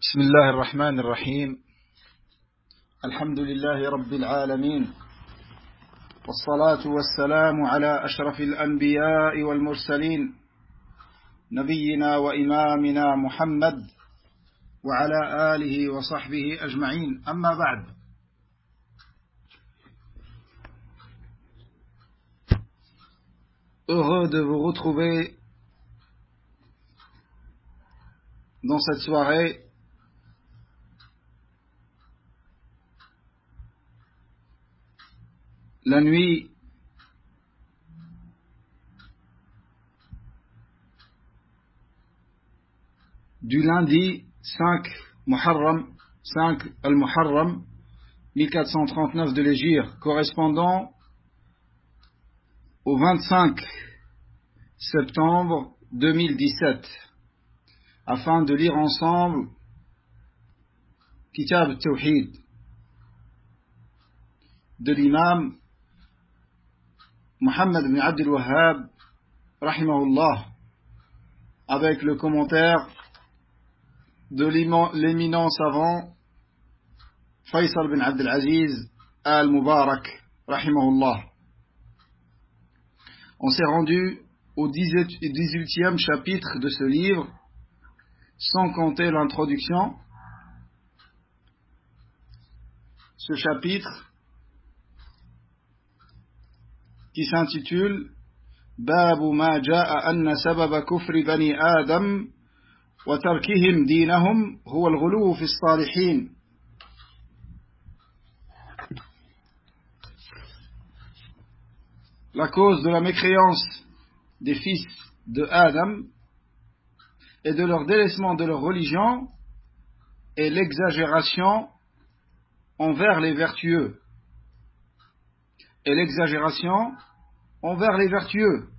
بسم الله الرحمن الرحيم. الحمد لله رب العالمين، والصلاة والسلام على أشرف الأنبياء والمرسلين، نبينا وإمامنا محمد وعلى آله وصحبه أجمعين. أما بعد، heureux de vous retrouver dans cette soirée la nuit du lundi 5 al-Muharram 1439 de l'Hégire, correspondant au 25 septembre 2017, afin de lire ensemble Kitab al-Tawhid de l'imam Muhammad ibn Abd al-Wahhab rahimahullah, avec le commentaire de l'éminent savant Faisal bin Abd al-Aziz al-Mubarak rahimahullah. On s'est rendu au 18e chapitre de ce livre, sans compter l'introduction. Ce chapitre qui s'intitule Babu ma jaa anna sababa kufri bani Adam wa tarkihim dinahum huwa al-ghuluw fi as-salihin. La cause de la mécréance des fils de Adam et de leur délaissement de leur religion est l'exagération envers les vertueux. Et l'exagération envers les vertueux.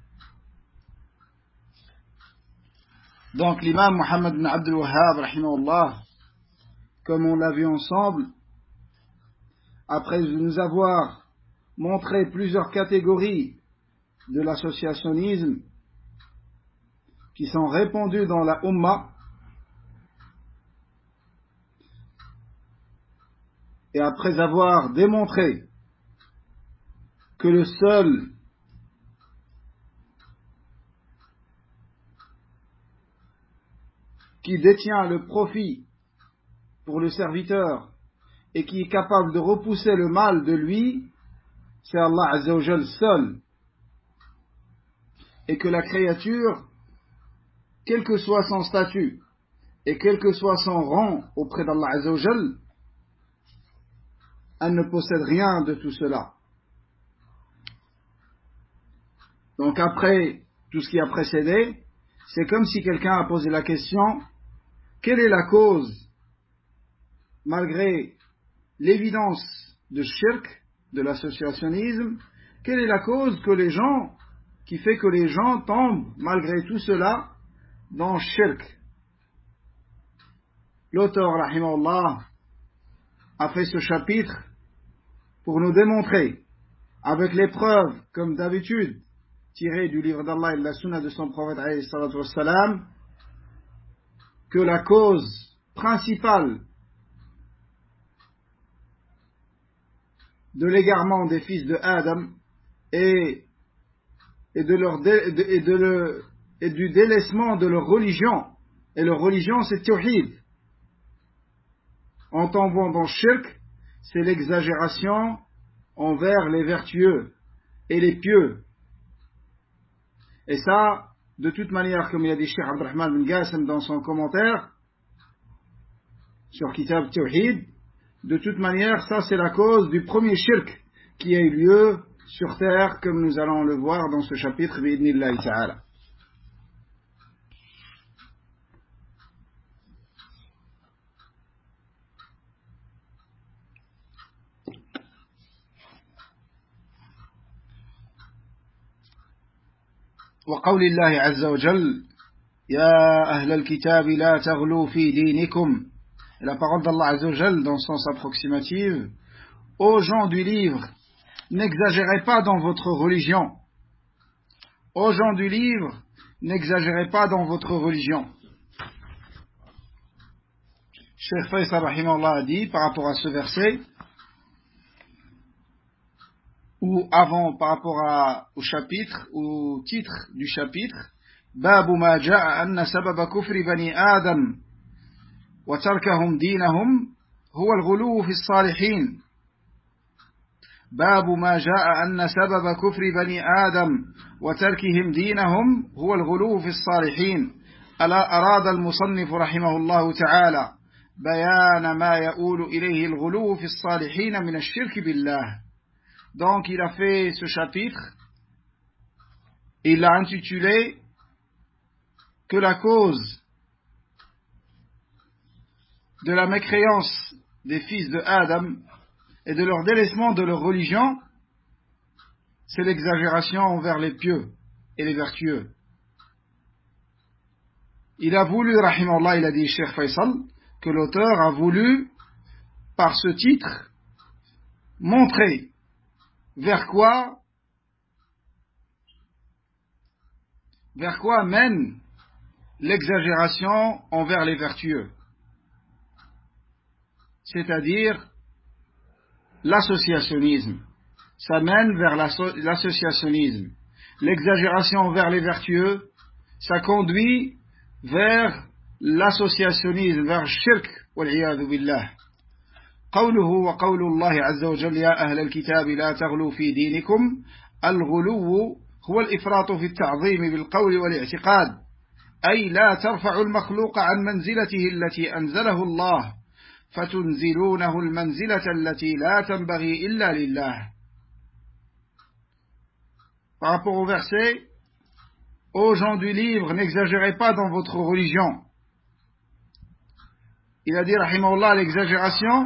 Donc l'imam Muhammad ibn Abd al-Wahhab rahimahullah, comme on l'a vu ensemble, après nous avoir montré plusieurs catégories de l'associationnisme qui sont répandues dans la Ummah, et après avoir démontré que le seul qui détient le profit pour le serviteur et qui est capable de repousser le mal de lui, c'est Allah Azza wa Jal seul, et que la créature, quel que soit son statut et quel que soit son rang auprès d'Allah Azza wa Jal, elle ne possède rien de tout cela. Donc après tout ce qui a précédé, c'est comme si quelqu'un a posé la question: quelle est la cause, malgré l'évidence de shirk, de l'associationnisme, quelle est la cause qui fait que les gens tombent malgré tout cela dans shirk? L'auteur rahimahullah a fait ce chapitre pour nous démontrer, avec les preuves comme d'habitude tirées du livre d'Allah et de la sunna de son prophète alayhi salatu wassalam, que la cause principale de l'égarement des fils de Adam et du délaissement de leur religion, et leur religion c'est Tawhid, en tombant dans shirk, c'est l'exagération envers les vertueux et les pieux. Et ça, de toute manière, comme il a dit Cheikh Abdurrahman bin Qasim dans son commentaire sur Kitab Tawhid, de toute manière, ça c'est la cause du premier shirk qui a eu lieu sur terre, comme nous allons le voir dans ce chapitre bi'idhnillahi ta'ala. وقول الله عز وجل يا أهل الكتاب لا تغلوا في دينكم. Et la parole d'Allah Azza wa Jal dans sens approximative: ô gens du livre, n'exagérez pas dans votre religion. Ô gens du livre, n'exagérez pas dans votre religion. Cheikh Faisal rahimahullah a dit par rapport à ce verset, ou avant par rapport au chapitre, au titre du chapitre, Babu ma ja'a anna sababa kufri bani Adam wa tarkahum dinahum huwa al-ghuluw fi as-salihin. باب ما جاء أن سبب كفر بني آدم وتركهم دينهم هو الغلو في الصالحين. ألا أراد المصنف رحمه الله تعالى بيان ما يؤول إليه الغلو في الصالحين من الشرك بالله. Donc il a fait ce chapitre, il l'a intitulé que la cause de la mécréance des fils de Adam et de leur délaissement de leur religion, c'est l'exagération envers les pieux et les vertueux. Il a voulu, rahimahullah, il a dit Cheikh Faisal, que l'auteur a voulu, par ce titre, montrer vers quoi mène l'exagération envers les vertueux, c'est-à-dire l'associationnisme. Ça mène vers l'associationnisme. L'exagération envers les vertueux, ça conduit vers l'associationnisme, vers le shirk, wal'iyadhu billah. قوله وقول الله عز وجل يا أهل الكتاب لا تغلوا في دينكم. الغلو هو الإفراط في التعظيم بالقول والاعتقاد، أي لا ترفع المخلوق عن منزلته التي أنزله الله فتنزلونه المنزلة التي لا تنبغي إلا لله. Par rapport au verset, ô gens du livre, n'exagérez pas dans votre religion. Il a dit, rahimahullah, l'exagération,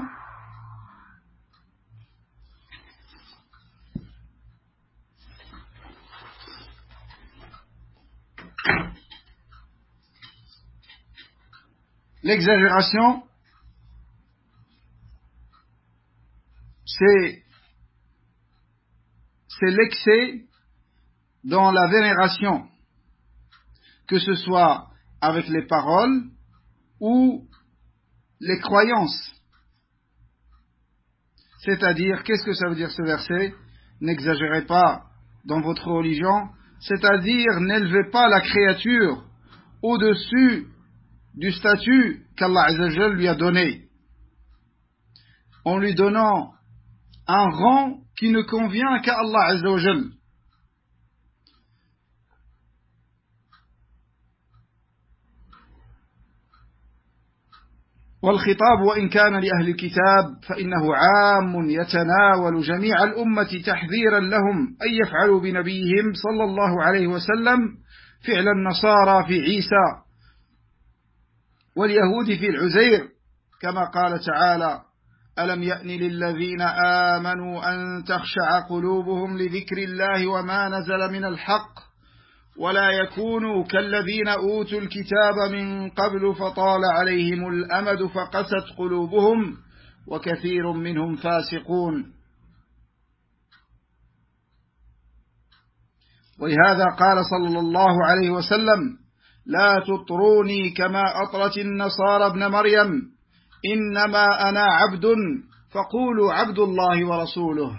c'est l'excès dans la vénération, que ce soit avec les paroles ou les croyances. C'est-à-dire, qu'est-ce que ça veut dire ce verset? N'exagérez pas dans votre religion, c'est-à-dire n'élevez pas la créature au-dessus du statut qu'Allah Azza wa Jal lui a donné, en lui donnant un rang qui ne convient qu'à Allah Azza wa Jal. والخطاب وإن كان لأهل الكتاب فإنه عام يتناول جميع الأمة تحذيرا لهم أن يفعلوا بنبيهم صلى الله عليه وسلم فعل النصارى في عيسى واليهود في العزير، كما قال تعالى ألم يأن للذين آمنوا أن تخشع قلوبهم لذكر الله وما نزل من الحق ولا يكونوا كالذين أوتوا الكتاب من قبل فطال عليهم الأمد فقست قلوبهم وكثير منهم فاسقون. ولهذا قال صلى الله عليه وسلم لا تطروني كما أطرت النصارى ابن مريم إنما أنا عبد فقولوا عبد الله ورسوله.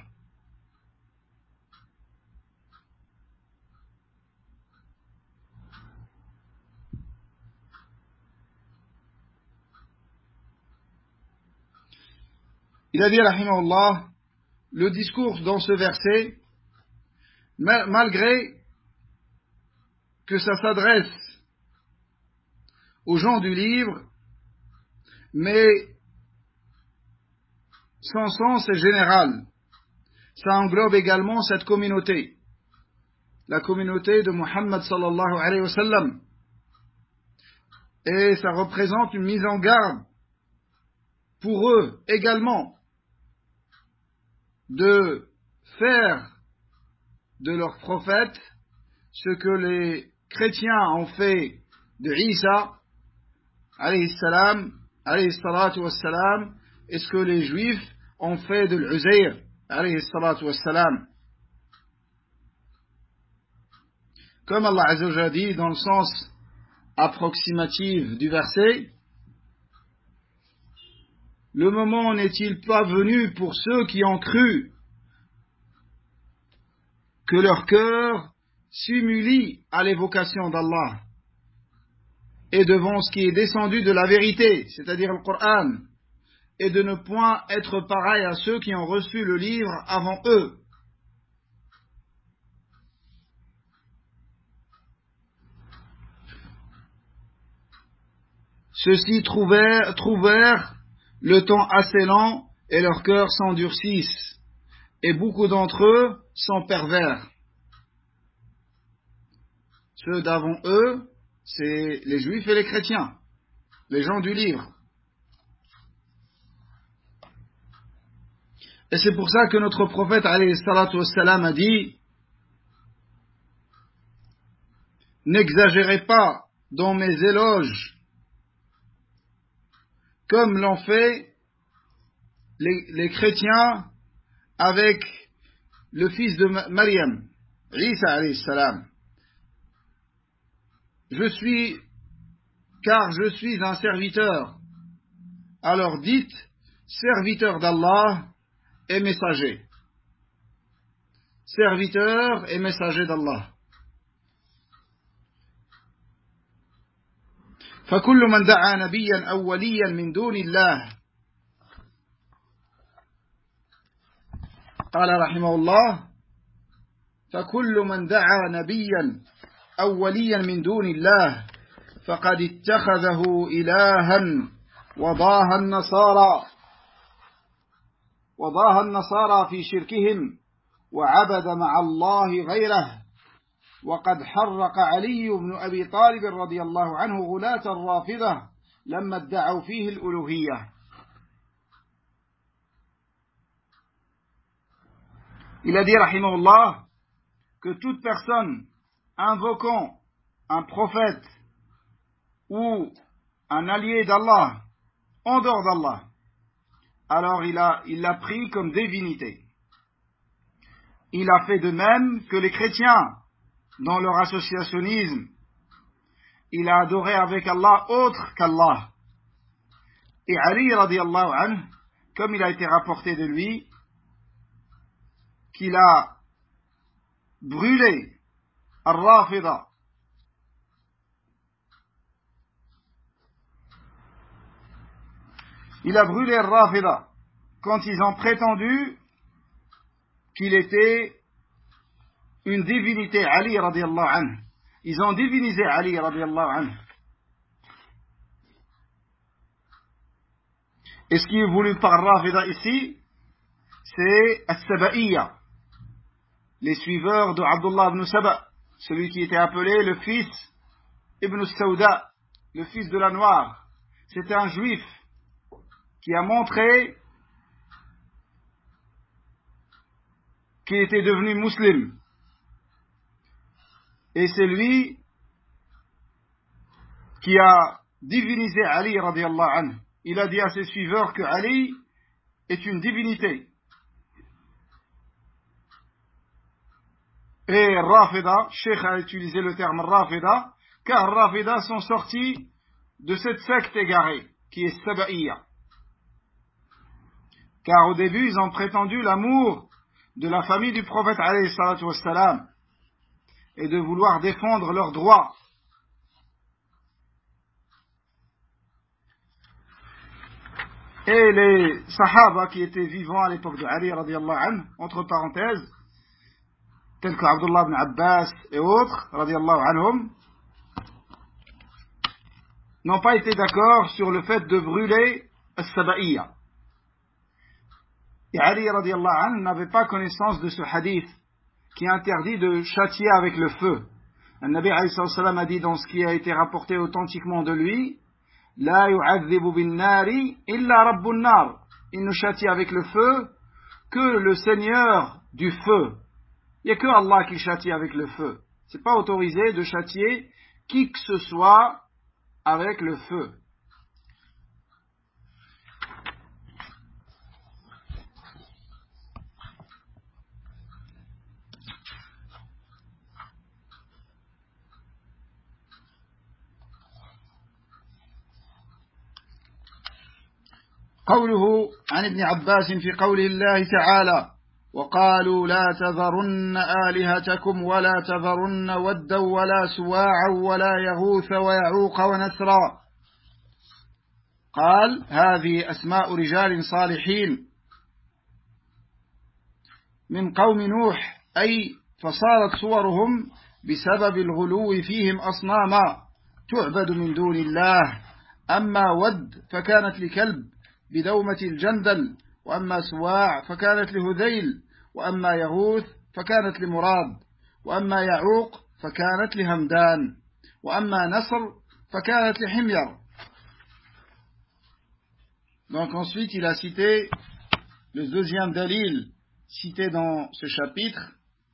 Il a dit, rahimahullah, le discours dans ce verset, malgré que ça s'adresse aux gens du livre, mais son sens est général. Ça englobe également cette communauté, la communauté de Muhammad sallallahu alayhi wa sallam. Et ça représente une mise en garde pour eux également de faire de leur prophète ce que les chrétiens ont fait de Isa alayhi salam, alayhi salatu wassalam, et ce que les juifs ont fait de l'Uzair alayhi salatu wassalam. Comme Allah Azza wa Jalla dit dans le sens approximatif du verset, le moment n'est-il pas venu pour ceux qui ont cru que leur cœur s'humilie à l'évocation d'Allah et devant ce qui est descendu de la vérité, c'est-à-dire le Coran, et de ne point être pareil à ceux qui ont reçu le livre avant eux. Ceux-ci trouvèrent le temps assez lent et leurs cœurs s'endurcissent, et beaucoup d'entre eux sont pervers. Ceux d'avant eux, c'est les juifs et les chrétiens, les gens du livre. Et c'est pour ça que notre prophète alayhi salatu wassalam a dit: n'exagérez pas dans mes éloges comme l'ont fait les chrétiens avec le fils de Maryam, Isa alayhi salam. Car je suis un serviteur. Alors dites, serviteur d'Allah et messager. Serviteur et messager d'Allah. فكل من دعا نبيا أو وليا من دون الله قال رحمه الله فكل من دعا نبيا أو وليا من دون الله فقد اتخذه إلها وضاها النصارى في شركهم وعبد مع الله غيره وقد حرق علي بن أبي طالب رضي الله عنه غلاة الرافضة لما ادعوا فيه الألوهية. Il a dit rahimahullah que toute personne invoquant un prophète ou un allié d'Allah en dehors d'Allah, alors il l'a pris comme divinité. Il a fait de même que les chrétiens dans leur associationnisme. Il a adoré avec Allah autre qu'Allah. Et Ali radiallahu anhu, comme il a été rapporté de lui, qu'il a brûlé Al-Rafida. Il a brûlé Al-Rafida quand ils ont prétendu qu'il était une divinité, Ali radiallahu anhu. Ils ont divinisé Ali radiallahu anhu. Et ce qui est voulu par Rafida ici, c'est As-Saba'iyya, les suiveurs de Abdullah ibn Saba, celui qui était appelé le fils Ibn Sauda, le fils de la noire. C'était un juif qui a montré qu'il était devenu musulman. Et c'est lui qui a divinisé Ali radiallahu anhu. Il a dit à ses suiveurs que Ali est une divinité. Et Rafida, Sheikh a utilisé le terme Rafida, car Rafida sont sortis de cette secte égarée, qui est Saba'iyya. Car au début, ils ont prétendu l'amour de la famille du prophète alayhi salatu wassalam, et de vouloir défendre leurs droits. Et les Sahaba qui étaient vivants à l'époque de Ali radiallahu anhu, entre parenthèses, tels que Abdullah ibn Abbas et autres, radiallahu anhum, n'ont pas été d'accord sur le fait de brûler As-Saba'iyya. Et Ali radiallahu anhu n'avait pas connaissance de ce hadith qui interdit de châtier avec le feu. Le Nabi alayhi salam a dit dans ce qui a été rapporté authentiquement de lui: La yu'adhibu bin nari illa rabbun nar. Il ne châtie avec le feu que le Seigneur du feu. Il n'y a que Allah qui châtie avec le feu. C'est pas autorisé de châtier qui que ce soit avec le feu. قوله عن ابن عباس في قوله الله تعالى وقالوا لا تذرن آلهتكم ولا تذرن ودا ولا سواعا ولا يغوث ويعوق ونسرا قال هذه أسماء رجال صالحين من قوم نوح أي فصارت صورهم بسبب الغلو فيهم أصناما تعبد من دون الله أما ود فكانت لكلب بدومة الجندل وأما سواع فكانت لهذيل وأما يغوث فكانت لمراد وأما يعوق فكانت لهمدان وأما نصر فكانت لحمير. Donc ensuite il a cité le deuxième dalil cité dans ce chapitre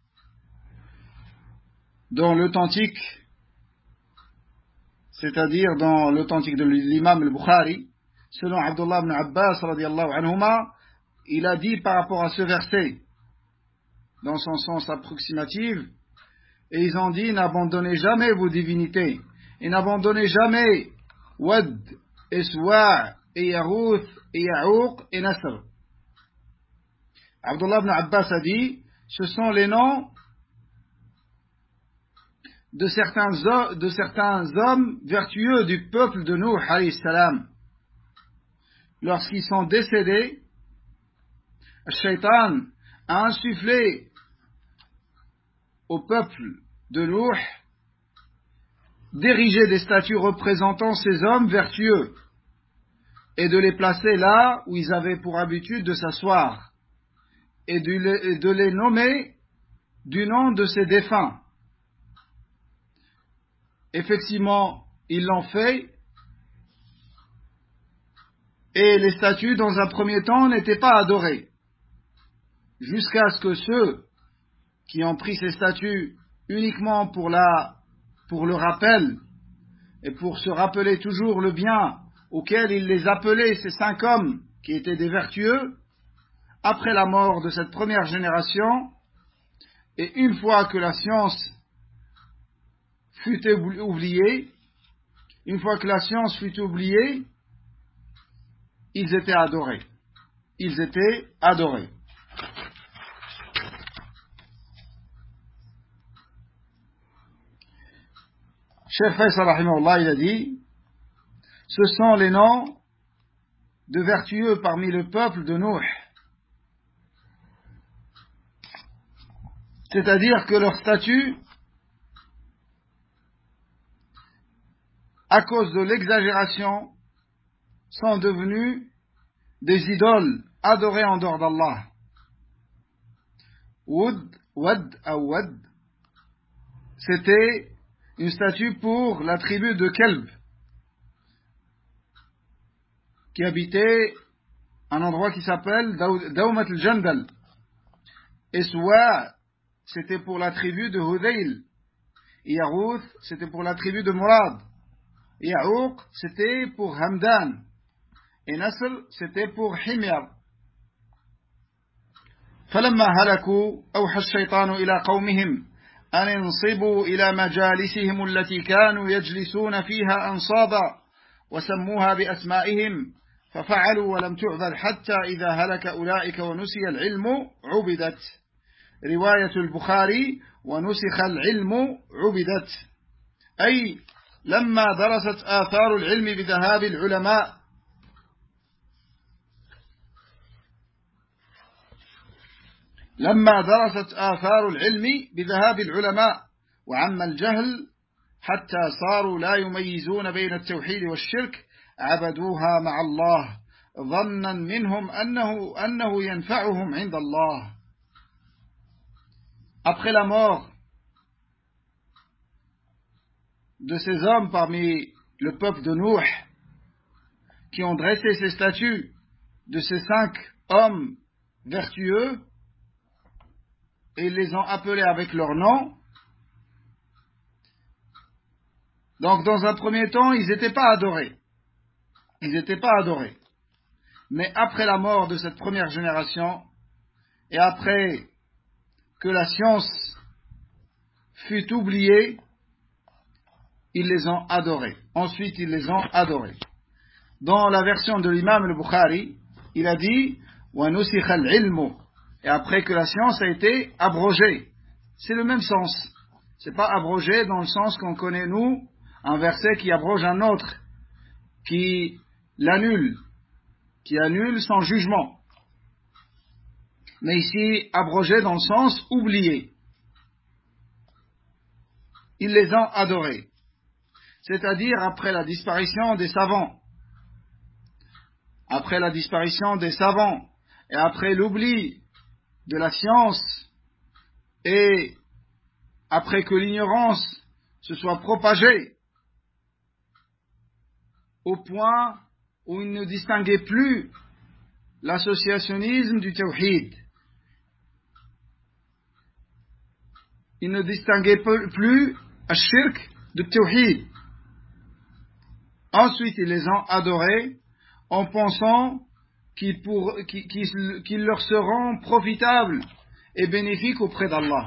dans l'authentique, c'est-à-dire dans l'authentique de l'imam al-Bukhari, selon Abdullah ibn Abbas radiyallahu anhuma, il a dit par rapport à ce verset, dans son sens approximatif, et ils ont dit n'abandonnez jamais vos divinités, et n'abandonnez jamais Wad, et Suwa', et Yarouth, et Ya'ouq, et Nasr. Abdullah ibn Abbas a dit, ce sont les noms de certains hommes vertueux du peuple de Nuh alayhi salam. Lorsqu'ils sont décédés, le shaitan a insufflé au peuple de Nuh d'ériger des statues représentant ces hommes vertueux et de les placer là où ils avaient pour habitude de s'asseoir et de les nommer du nom de ces défunts. Effectivement, ils l'ont fait, et les statues, dans un premier temps, n'étaient pas adorées, jusqu'à ce que ceux qui ont pris ces statues uniquement pour le rappel, et pour se rappeler toujours le bien auquel ils les appelaient, ces 5 hommes qui étaient des vertueux, après la mort de cette première génération, et une fois que la science fut oubliée, ils étaient adorés. Cheikh Faisal rahimahullah, il a dit, ce sont les noms de vertueux parmi le peuple de Nuh. C'est-à-dire que leur statut, à cause de l'exagération, sont devenus des idoles adorées en dehors d'Allah. Wad, c'était une statue pour la tribu de Kelb, qui habitait un endroit qui s'appelle Daumat al-Jandal. Et Suwa', c'était pour la tribu de Hudayl. Et Yarouth, c'était pour la tribu de Murad. Et Ya'ouq, c'était pour Hamdan. Et Nasr, c'était pour Himyar. فلما هلكوا أوحى الشيطان إلى قومهم أن ينصبوا إلى مجالسهم التي كانوا يجلسون فيها أنصابا وسموها بأسمائهم ففعلوا ولم تعبد حتى إذا هلك أولئك ونسي العلم عبدت. رواية البخاري ونسخ العلم عبدت، أي لما درست آثار العلم بذهاب العلماء وعم الجهل حتى صاروا لا يميزون بين التوحيد والشرك عبدوها مع الله ظنا منهم أنه ينفعهم عند الله. Après la mort de ces hommes parmi le peuple de Nuh qui ont dressé ces statues de ces 5 hommes vertueux et ils les ont appelés avec leur nom. Donc dans un premier temps, ils n'étaient pas adorés. Mais après la mort de cette première génération et après que la science fut oubliée, ils les ont adorés. Ensuite, ils les ont adorés. Dans la version de l'imam al-Bukhari, il a dit وَنُسِخَ الْعِلْمُ, et après que la science a été abrogée. C'est le même sens. C'est pas abrogé dans le sens qu'on connaît nous, un verset qui abroge un autre, qui l'annule, qui annule sans jugement. Mais ici, abrogé dans le sens oublié. Ils les ont adorés. C'est-à-dire après la disparition des savants. Après la disparition des savants et après l'oubli de la science et après que l'ignorance se soit propagée au point où il ne distinguait plus l'associationnisme du tawhid. Il ne distinguait plus al-shirk du tawhid. Ensuite, ils les ont adorés en pensant qu'ils leur seront profitables et bénéfiques auprès d'Allah.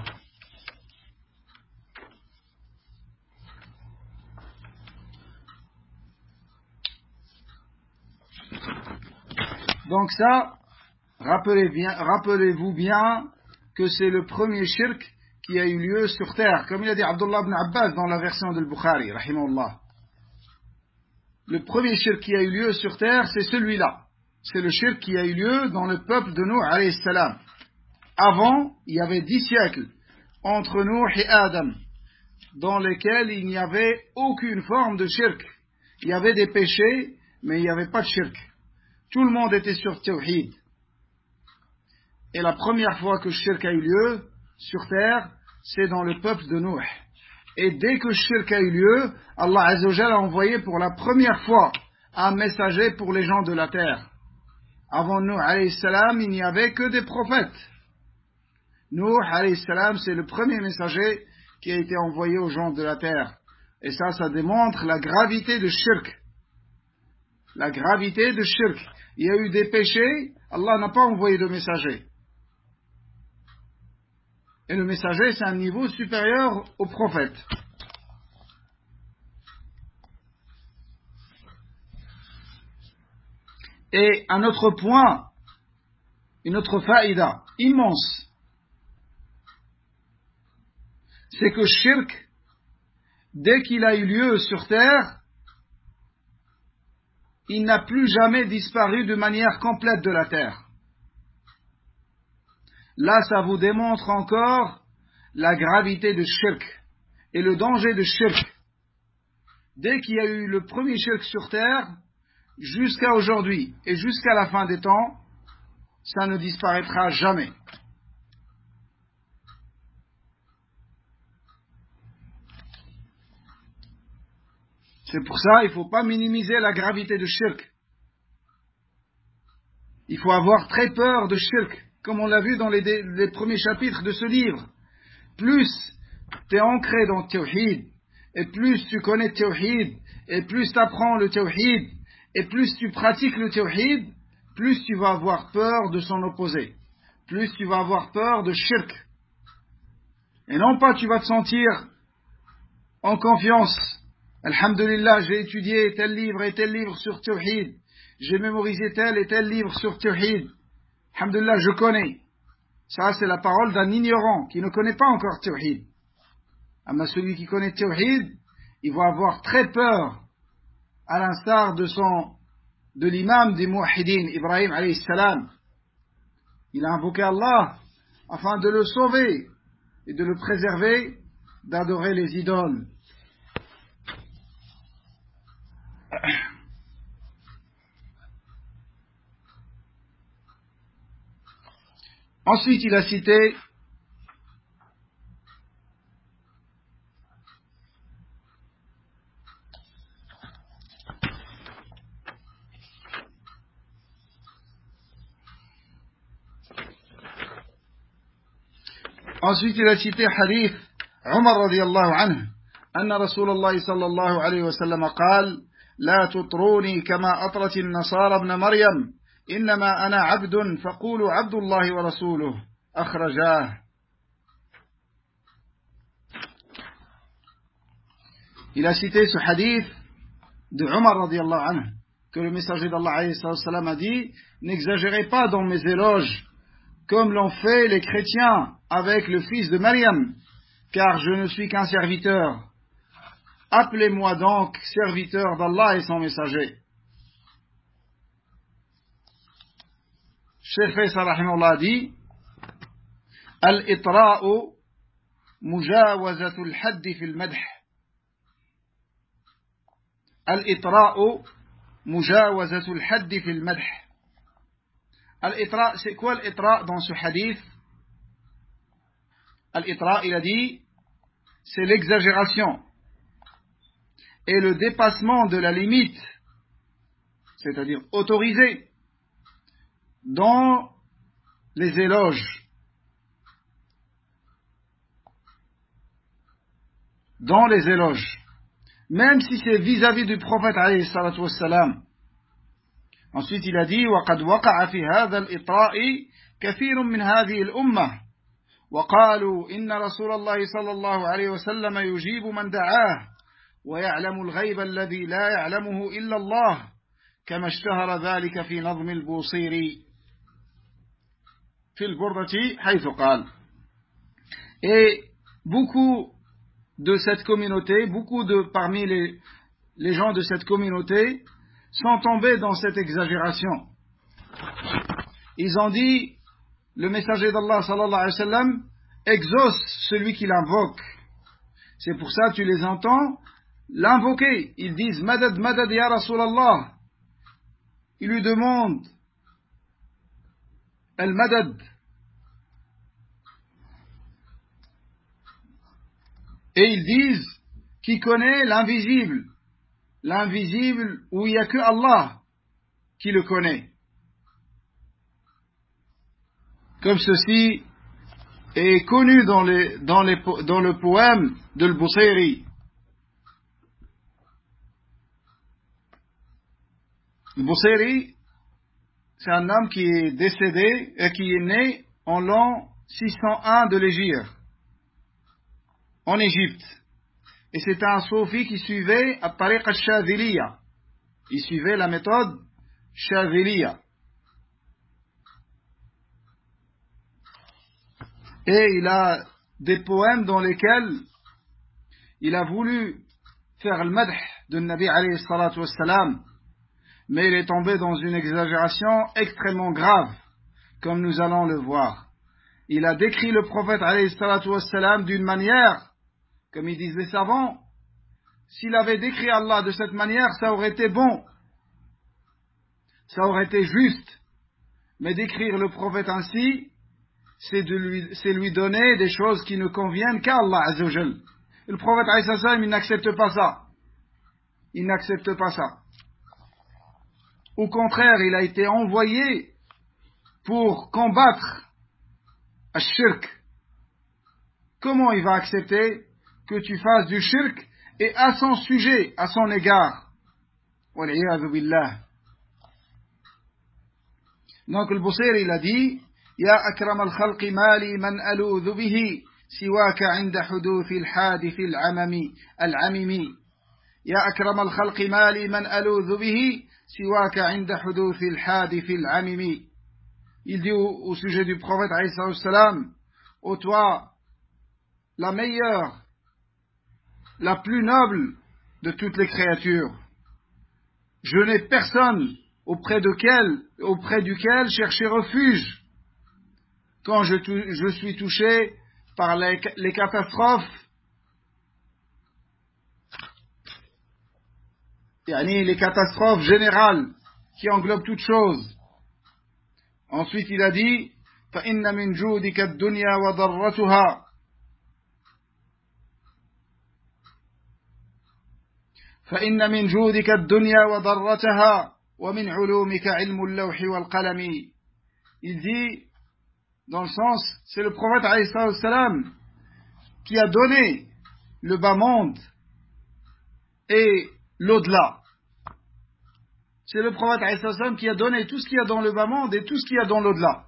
Donc ça, rappelez-vous bien que c'est le premier shirk qui a eu lieu sur terre, comme il a dit Abdullah ibn Abbas dans la version de Bukhari, rahimahullah. Le premier shirk qui a eu lieu sur terre, c'est celui-là. C'est le shirk qui a eu lieu dans le peuple de Nuh alayhi salam. Avant, il y avait 10 siècles entre Nuh et Adam, dans lesquels il n'y avait aucune forme de shirk. Il y avait des péchés, mais il n'y avait pas de shirk. Tout le monde était sur tawhid. Et la première fois que shirk a eu lieu sur terre, c'est dans le peuple de Nuh. Et dès que shirk a eu lieu, Allah Azza wa Jalla a envoyé pour la première fois un messager pour les gens de la terre. Avant Nuh alayhi salam, il n'y avait que des prophètes. Nuh alayhi salam, c'est le premier messager qui a été envoyé aux gens de la terre. Et ça démontre la gravité de shirk. La gravité de shirk. Il y a eu des péchés, Allah n'a pas envoyé de messager. Et le messager, c'est un niveau supérieur au prophète. Et un autre point, une autre faïda immense, c'est que shirk, dès qu'il a eu lieu sur terre, il n'a plus jamais disparu de manière complète de la terre. Là, ça vous démontre encore la gravité de shirk et le danger de shirk. Dès qu'il y a eu le premier shirk sur terre, jusqu'à aujourd'hui et jusqu'à la fin des temps, ça ne disparaîtra jamais. C'est pour ça il ne faut pas minimiser la gravité de shirk. Il faut avoir très peur de shirk, comme on l'a vu dans les premiers chapitres de ce livre. Plus tu es ancré dans le tawhid, et plus tu connais le tawhid, et plus tu apprends le tawhid, et plus tu pratiques le tawhid, plus tu vas avoir peur de son opposé. Plus tu vas avoir peur de shirk. Et non pas tu vas te sentir en confiance. Alhamdulillah, j'ai étudié tel livre et tel livre sur tawhid. J'ai mémorisé tel et tel livre sur tawhid. Alhamdulillah, je connais. Ça, c'est la parole d'un ignorant qui ne connaît pas encore tawhid. Mais celui qui connaît tawhid, il va avoir très peur, à l'instar de l'imam des Muwahhidin, Ibrahim alayhi salam. Il a invoqué Allah afin de le sauver et de le préserver d'adorer les idoles. Ensuite, il a cité hadith Omar radiyallahu anhu أن رسول الله صلى الله عليه وسلم قال لا تطروني كما أطرت النصارى ابن مريم إنما أنا عبد فقولوا عبد الله ورسوله أخرجاه. Il a cité ce hadith de Omar radiyallahu anhu que le messager d'Allah alayhi salam a dit: n'exagérez pas dans mes éloges, comme l'ont fait les chrétiens avec le fils de Maryam, car je ne suis qu'un serviteur. Appelez-moi donc serviteur d'Allah et son messager. Cheikh Faisal rahimahullah dit: al-itra'u mujawazatul haddi fil madh. Al-itra'u mujawazatul haddi fil madh. Al-itra', c'est quoi l'itra' dans ce hadith? Al-itra', il a dit, c'est l'exagération et le dépassement de la limite, c'est-à-dire autorisé dans les éloges. Dans les éloges. Même si c'est vis-à-vis du prophète alayhi salatu wassalam. Ensuite il a dit: وَقَدْ وَقَعَ فِي هَذَا الْإِطْرَاءِ كَثِيرٌ مِنْ هَذِهِ الْأُمَّةِ وقالوا إن رسول الله صلى الله عليه وسلم يجيب من دعاه ويعلم الغيب الذي لا يعلمه إلا الله كما اشتهر ذلك في نظم البوصيري في البردة حيث قال. Et beaucoup de cette communauté, parmi les gens de cette communauté sont tombés dans cette exagération. Ils ont dit: le messager d'Allah sallallahu alayhi wa sallam exauce celui qui l'invoque. C'est pour ça que tu les entends l'invoquer. Ils disent: Madad, Madad ya Rasulallah. Ils lui demandent Al-Madad. Et ils disent: qui connaît l'invisible? L'invisible où il n'y a que Allah qui le connaît. Comme ceci est connu dans le poème de Al-Busayri. Al-Busayri, c'est un homme qui est décédé et qui est né en l'an 601 de l'Hégire, en Égypte. Et c'est un soufi qui suivait at-tariq al-Shadhiliya. Il suivait la méthode Shadhiliya. Et il a des poèmes dans lesquels il a voulu faire le madh de Nabi alayhi salatu wassalam, mais il est tombé dans une exagération extrêmement grave, comme nous allons le voir. Il a décrit le prophète alayhi salatu wassalam d'une manière, comme ils disent les savants, s'il avait décrit Allah de cette manière, ça aurait été bon, ça aurait été juste, mais décrire le prophète ainsi, c'est lui donner des choses qui ne conviennent qu'à Allah Azza wa Jal. Le prophète alayhi salatu wassalam, il n'accepte pas ça. Il n'accepte pas ça. Au contraire, il a été envoyé pour combattre al-shirk. Comment il va accepter que tu fasses du shirk et à son sujet, à son égard? Wal-iyadhu billah. Donc le Busayri, il a dit: Ya akram al-khalqi mali man aludhu bihi siwaka inda huduthi al-hadithi al-amimi. Ya akram al-khalqi mali man aludhu bihi siwaka inda huduthi al-hadithi al-amimi. Il dit au sujet du prophète alayhi salam: ô toi, la meilleure, la plus noble de toutes les créatures, je n'ai personne auprès duquel chercher refuge quand je suis touché par les catastrophes, les catastrophes générales qui englobent toutes choses. Ensuite il a dit: فَإِنَّ مِنْ جُودِكَ الدُّنْيَا وَضَرَّتُهَا فإن من جودك الدنيا وضرتها ومن علومك علم اللوح والقلم. Il dit, dans le sens, c'est le prophète alayhi salam qui a donné le bas monde et l'au-delà. C'est le prophète alayhi salam qui a donné tout ce qu'il y a dans le bas monde et tout ce qu'il y a dans l'au-delà.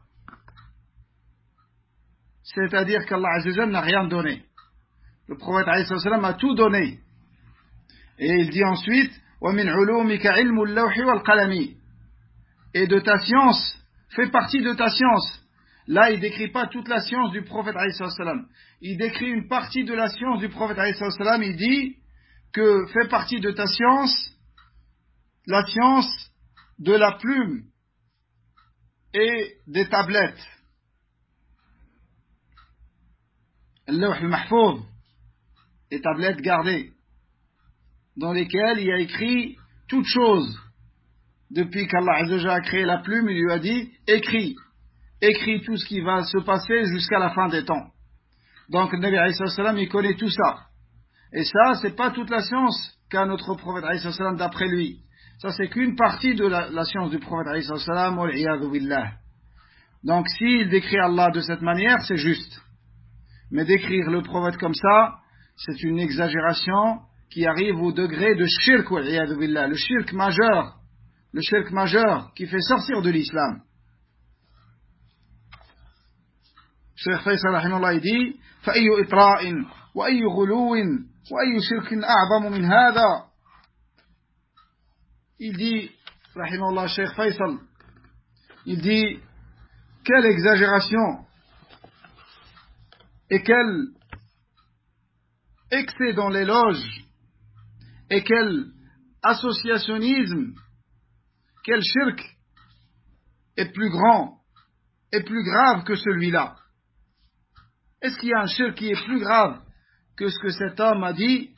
C'est-à-dire qu'Allah Azza wa Jalla n'a rien donné. Le prophète alayhi salam a tout donné. Et il dit ensuite: وَمِنْ عُلُومِكَ عِلْمُ اللَّوْحِ وَالْقَلَمِ. Et de ta science, fait partie de ta science. Là, il décrit pas toute la science du prophète alayhi salam. Il décrit une partie de la science du prophète alayhi salam. Il dit que fait partie de ta science, la science de la plume et des tablettes. Al-Lawh al-Mahfouz, les tablettes gardées, dans lesquelles il y a écrit toutes choses. Depuis qu'Allah Azza wa Jalla a créé la plume, il lui a dit écris tout ce qui va se passer jusqu'à la fin des temps. Donc le Nabi alayhi salam, il connaît tout ça. Et ça, c'est pas toute la science qu'a notre prophète alayhi salam d'après lui. Ça, c'est qu'une partie de la science du prophète alayhi salam, wal iyadhu billah. Donc s'il décrit Allah de cette manière, c'est juste. Mais décrire le prophète comme ça, c'est une exagération qui arrive au degré de shirk, wal iyadhu billah, le shirk majeur qui fait sortir de l'islam. Cheikh Faisal rahimahullah il dit فأي إطراء وأي غلو وأي شرك أعظم من هذا. Il dit rahimahullah Cheikh Faisal, il dit quelle exagération et quel excès dans l'éloge et quel associationnisme, quel shirk est plus grand et plus grave que celui-là. Est-ce qu'il y a un shirk qui est plus grave que ce que cet homme a dit?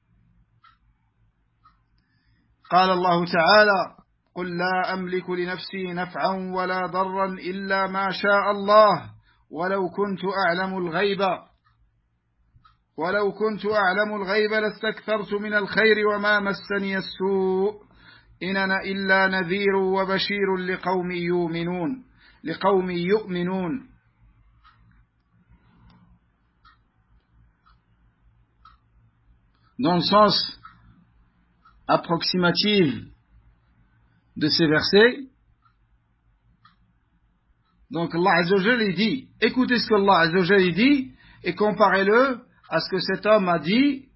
قال الله تعالى قل لا أملك لنفسي نفعا ولا ضرا إلا ما شاء الله ولو كنت أعلم الغيب لاستكثرت من الخير وما مسني السوء إن أنا إلا نذير وبشير لقوم يؤمنون. Dans le sens approximatif de ces versets, donc Allah Azza wa Jalla dit, écoutez ce que Allah Azza wa Jalla dit et comparez-le à ce que cet homme a dit,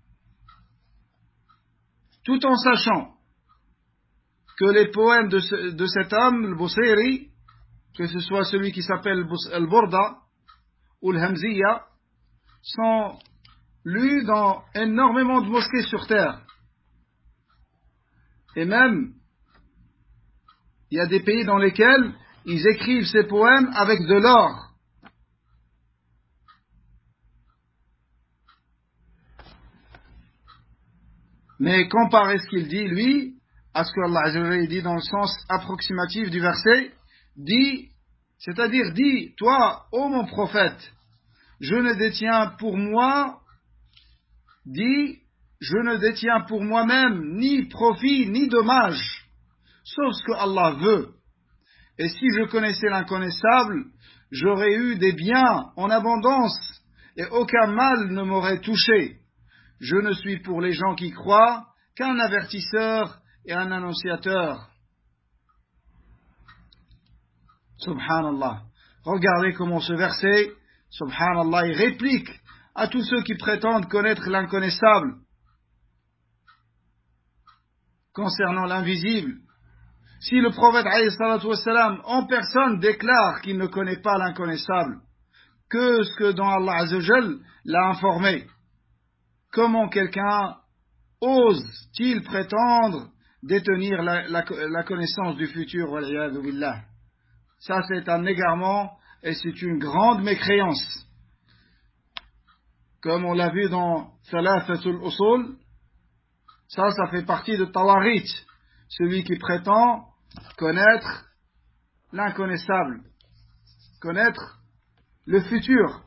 tout en sachant que les poèmes de cet homme, le Busayri, que ce soit celui qui s'appelle Al-Burda ou le Hamziya, sont lus dans énormément de mosquées sur terre. Et même, il y a des pays dans lesquels ils écrivent ces poèmes avec de l'or. Mais comparez ce qu'il dit, lui, à ce que Allah Azza wa Jalla dit dans le sens approximatif du verset, dit, c'est-à-dire dit, toi, ô mon prophète, je ne détiens pour moi-même ni profit ni dommage, sauf ce que Allah veut. Et si je connaissais l'inconnaissable, j'aurais eu des biens en abondance et aucun mal ne m'aurait touché. Je ne suis pour les gens qui croient qu'un avertisseur et un annonciateur. Subhanallah. Regardez comment ce verset, subhanallah, il réplique à tous ceux qui prétendent connaître l'inconnaissable concernant l'invisible. Si le prophète alayhi salatu wassalam en personne déclare qu'il ne connaît pas l'inconnaissable que ce que dont Allah Azza wa Jalla l'a informé, comment quelqu'un ose-t-il prétendre détenir la connaissance du futur? Wal-iyadhu billah. Ça, c'est un égarement et c'est une grande mécréance. Comme on l'a vu dans Thalathatul Usul, ça fait partie de Tawarit, celui qui prétend connaître l'inconnaissable, connaître le futur.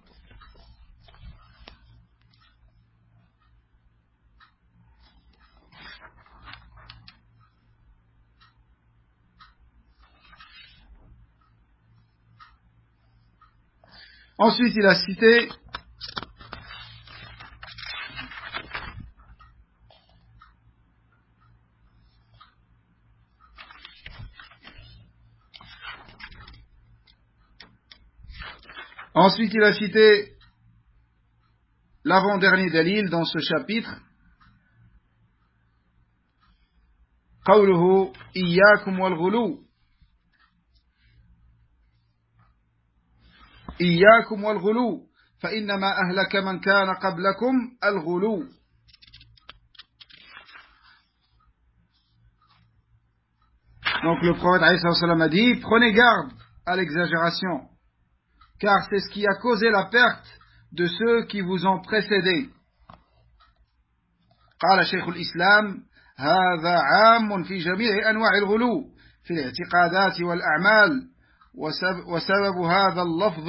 Ensuite, il a cité l'avant-dernier dalil dans ce chapitre, قوله إياكم والغلو إياكم والغلو فإنما أهلك من كان قبلكم الغلو. Donc le prophète alayhi salam a dit, prenez garde à l'exagération, car c'est ce qui a causé la perte de ceux qui vous ont précédés. قال شيخ الإسلام هذا عام في جميع أنواع الغلو في الاعتقادات والأعمال وسبب هذا اللفظ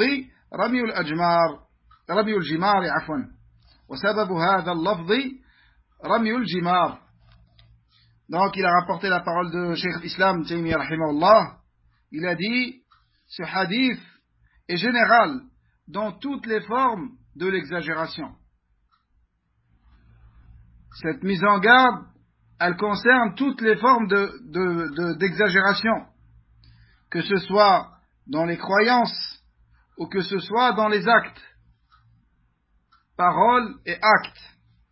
رمي الجمار وسبب هذا اللفظ رمي الجمار. Donc il a rapporté la parole de Cheikh l'Islam Taymiyyah rahimahullah. Il a dit, ce hadith est général dans toutes les formes de l'exagération. Cette mise en garde, elle concerne toutes les formes d'exagération, que ce soit dans les croyances ou que ce soit dans les actes, paroles et actes.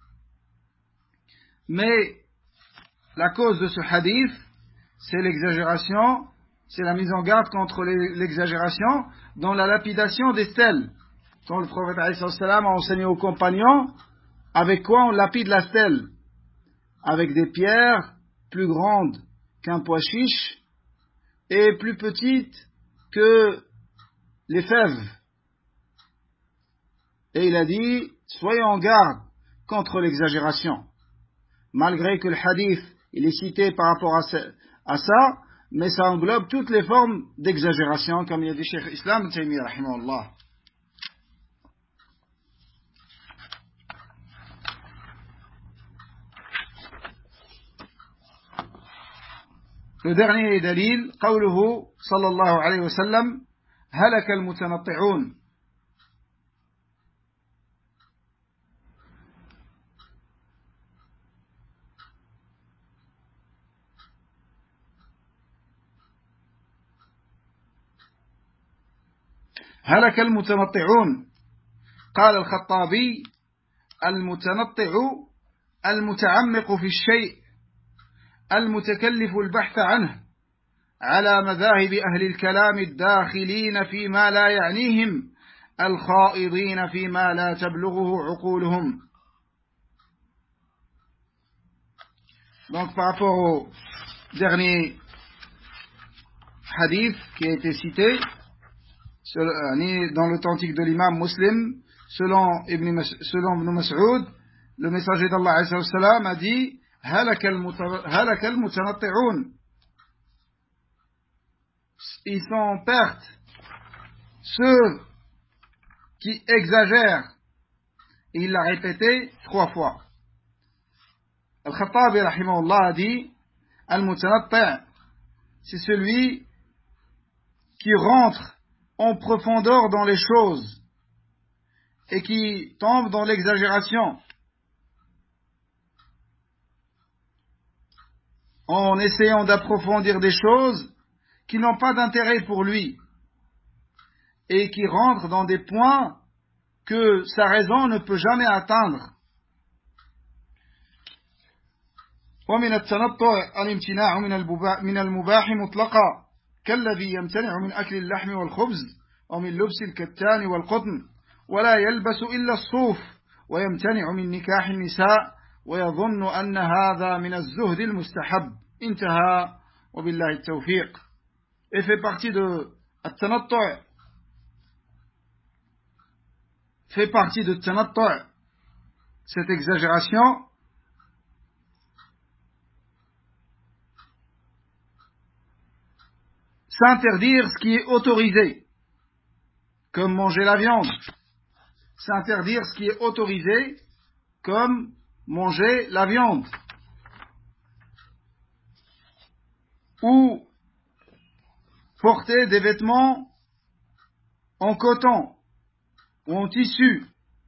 Mais la cause de ce hadith, c'est l'exagération, c'est la mise en garde contre l'exagération dans la lapidation des stèles. Quand le prophète alayhi salam a enseigné aux compagnons avec quoi on lapide la stèle, avec des pierres plus grandes qu'un pois chiche et plus petites que les fèves. Et il a dit, soyez en garde contre l'exagération. Malgré que le hadith il est cité par rapport à ça, mais ça englobe toutes les formes d'exagération, comme il a dit Cheikh l'Islam Taymiyyah rahimahullah. Le dernier dalil, قوله صلى الله عليه وسلم هلك المتنطعون. هلك المتنطعون. قال الخطابي المتنطع المتعمق في الشيء المتكلف البحث عنه على مذاهب أهل الكلام الداخلين فيما لا يعنيهم الخائضين فيما لا تبلغه عقولهم. Donc par rapport au dernier hadith qui a été cité dans l'authentique de l'imam Muslim, selon Ibn Mas'ud, le messager d'Allah alayhi salam a dit هلك المتنطعون. Ils sont en perte ceux qui exagèrent. Et il l'a répété 3 fois. Al-Khattabi rahimahullah a dit Al-Mutanatti' c'est celui qui rentre en profondeur dans les choses et qui tombe dans l'exagération en essayant d'approfondir des choses qui n'ont pas d'intérêt pour lui et qui rentre dans des points que sa raison ne peut jamais atteindre. ومن التنطع الامتناع من المباح مطلقا كالذي يمتنع من أكل اللحم والخبز ومن لبس الكتان والقطن ولا يلبس إلا الصوف ويمتنع من نكاح النساء ويظن أن هذا من الزهد المستحب. انتهى وبالله التوفيق. Et fait partie de التنطع cette exagération s'interdire ce qui est autorisé, comme manger la viande. S'interdire ce qui est autorisé, comme manger la viande. Ou porter des vêtements en coton ou en tissu,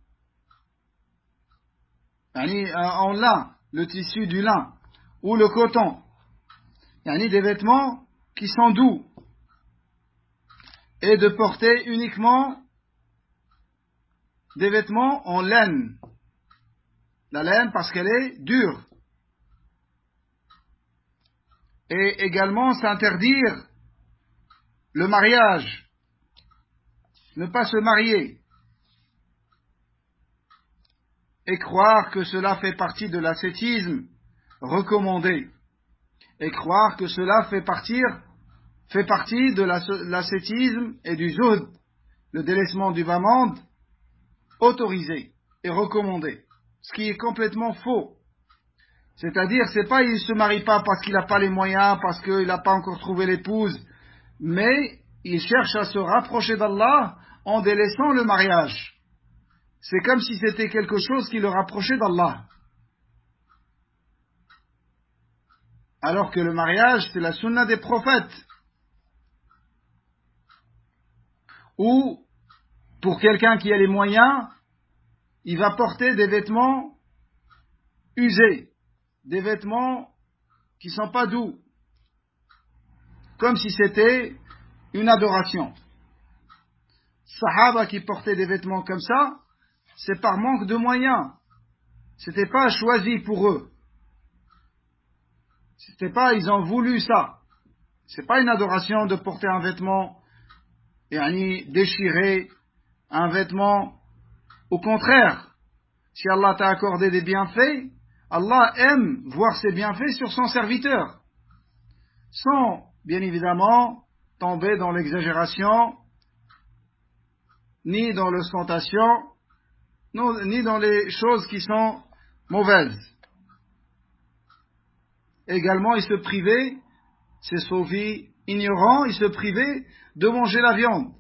en lin, le tissu du lin, ou le coton. Des vêtements qui sont doux. Et de porter uniquement des vêtements en laine. La laine parce qu'elle est dure. et également s'interdire le mariage, ne pas se marier, et croire que cela fait partie de l'ascétisme recommandé, et croire que cela fait partie de l'ascétisme et du zuhd, le délaissement du bas monde, autorisé et recommandé, ce qui est complètement faux. C'est-à-dire, c'est pas il se marie pas parce qu'il n'a pas les moyens, parce qu'il n'a pas encore trouvé l'épouse, mais il cherche à se rapprocher d'Allah en délaissant le mariage. C'est comme si c'était quelque chose qui le rapprochait d'Allah. Alors que le mariage, c'est la sunna des prophètes. Ou, pour quelqu'un qui a les moyens, il va porter des vêtements usés, des vêtements qui ne sont pas doux, comme si c'était une adoration. Sahaba qui portaient des vêtements comme ça, c'est par manque de moyens. C'était pas choisi pour eux. C'était pas, ils ont voulu ça. C'est pas une adoration de porter un vêtement déchiré, un vêtement. Au contraire, si Allah t'a accordé des bienfaits, Allah aime voir ses bienfaits sur son serviteur, sans, bien évidemment, tomber dans l'exagération, ni dans l'ostentation, ni dans les choses qui sont mauvaises. Également, il se privait, ces soufis ignorants, il se privait de manger la viande.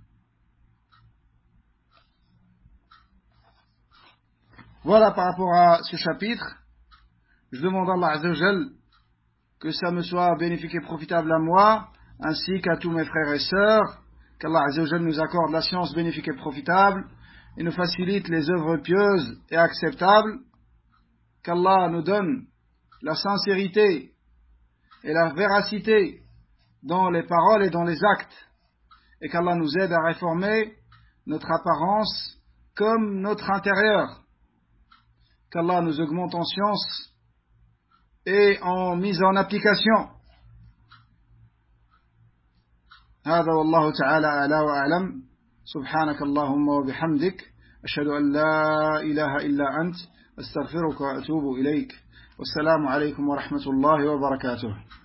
Voilà par rapport à ce chapitre. Je demande à Allah Azza wa Jal que ça me soit bénéfique et profitable à moi, ainsi qu'à tous mes frères et sœurs, qu'Allah Azza wa Jal nous accorde la science bénéfique et profitable, et nous facilite les œuvres pieuses et acceptables, qu'Allah nous donne la sincérité et la véracité dans les paroles et dans les actes, et qu'Allah nous aide à réformer notre apparence comme notre intérieur, qu'Allah nous augmente en science et en mise en application. هذا والله تعالى أعلى وأعلم سبحانك اللهم وبحمدك أشهد أن لا إله إلا أنت أستغفرك وأتوب إليك والسلام عليكم ورحمة الله وبركاته.